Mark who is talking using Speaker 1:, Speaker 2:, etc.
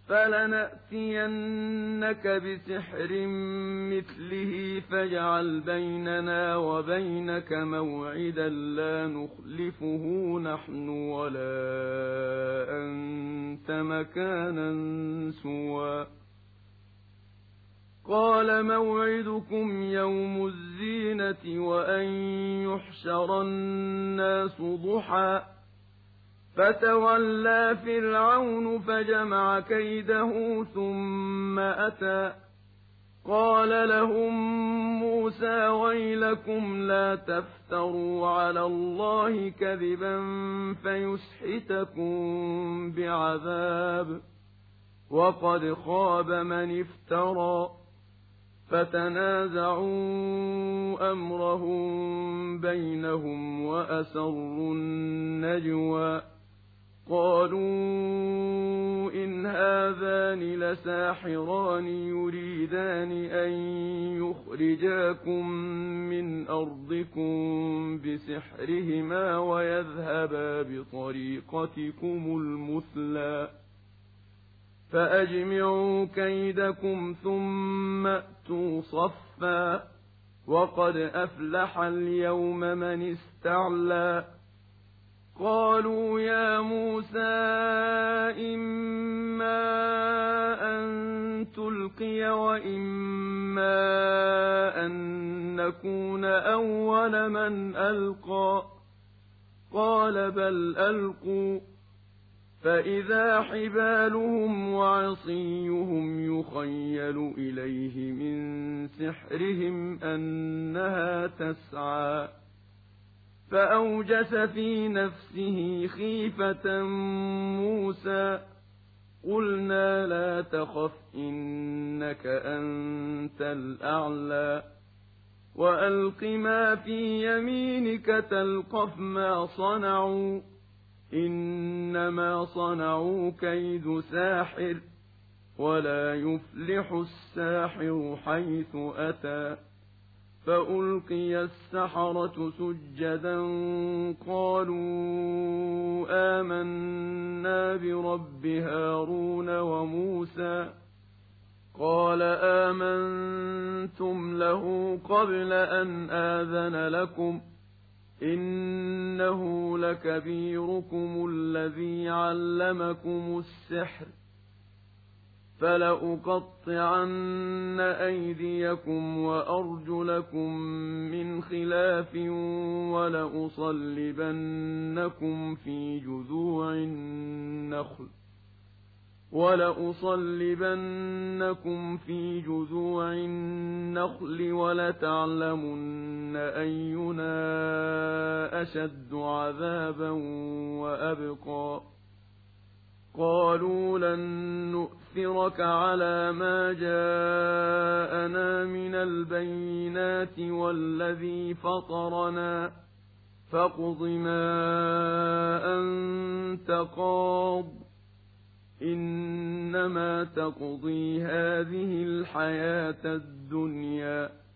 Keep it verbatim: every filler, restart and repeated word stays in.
Speaker 1: فَلَنَأْتِيَنَّكَ بِسِحْرٍ مِّثْلِهِ فَاجْعَلْ بَيْنَنَا وَبَيْنَكَ مَوْعِدًا لَّا نُخْلِفُهُ نَحْنُ وَلَا أَنتَ مَكَانًا سُوًى قَالَ مَوْعِدُكُمْ يَوْمُ الزِّينَةِ وَأَن يُحْشَرَ النَّاسُ ضُحًى فَتَوَلَّىٰ فِرْعَوْنُ فَجَمَعَ كَيْدَهُ ثُمَّ أَتَىٰ قَالَ لَهُم مُّوسَىٰ وَيْلَكُمْ لَا تَفْتَرُوا عَلَى اللَّهِ كَذِبًا فَيُسْحِتَكُم بِعَذَابٍ وَقَدْ خَابَ مَنِ افْتَرَىٰ فَتَنَازَعُوا أَمْرَهُم بَيْنَهُمْ وَأَسَرُّوا النَّجْوَىٰ قَالُوا إِنْ هَٰذَانِ لَسَاحِرَانِ يُرِيدَانِ أَن يُخْرِجَاكُم مِّنْ أَرْضِكُم بِسِحْرِهِمَا وَيَذْهَبَا بِطَرِيقَتِكُمُ الْمُثْلَىٰ فَأَجْمِعُوا كَيْدَكُمْ ثُمَّ ائْتُوا صَفًّا وَقَدْ أَفْلَحَ الْيَوْمَ مَنِ اسْتَعْلَىٰ قَالُوا يَا مُوسَىٰ إِمَّا أَن تُلْقِيَ وَإِمَّا أَن نَّكُونَ أَوَّلَ مَنْ أَلْقَىٰ قَالَ بَلْ أَلْقُوا فَإِذَا حِبَالُهُمْ وَعِصِيُّهُمْ يُخَيَّلُ إِلَيْهِ مِن سِحْرِهِمْ أَنَّهَا تَسْعَىٰ فَأَوْجَسَ فِي نَفْسِهِ خِيفَةً مُّوسَىٰ قُلْنَا لَا تَخَفْ إِنَّكَ أَنتَ الْأَعْلَىٰ وَأَلْقِ مَا فِي يَمِينِكَ تَلْقَفْ مَا صَنَعُوا إِنَّمَا صَنَعُوا كَيْدُ سَاحِرٍ وَلَا يُفْلِحُ السَّاحِرُ حَيْثُ أَتَىٰ فَأُلْقِيَ السَّحَرَةُ سُجَّدًا قَالُوا آمَنَّا بِرَبِّ هَارُونَ وَمُوسَىٰ قَالَ آمَنتُمْ لَهُ قَبْلَ أَنْ آذَنَ لَكُمْ إِنَّهُ لَكَبِيرُكُمُ الَّذِي عَلَّمَكُمُ السِّحْرَ فَلَأُقَطِّعَنَّ أَيْدِيَكُمْ وَأَرْجُلَكُم مِّنْ خِلَافٍ وَلَأُصَلِّبَنَّكُمْ فِي جُذُوعِ النَّخْلِ وَلَأُصَلِّبَنَّكُمْ فِي جُذُوعِ النَّخْلِ وَلَتَعْلَمُنَّ أَيُّنَا أَشَدُّ عَذَابًا وَأَبْقَىٰ قَالُوا لَن نُّؤْثِرَكَ عَلَىٰ مَا جَاءَنَا مِنَ الْبَيِّنَاتِ وَالَّذِي فَطَرَنَا فَاقْضِ مَا أَنتَ قَاضٍ إِنَّمَا تَقْضِي هَٰذِهِ الْحَيَاةَ الدُّنْيَا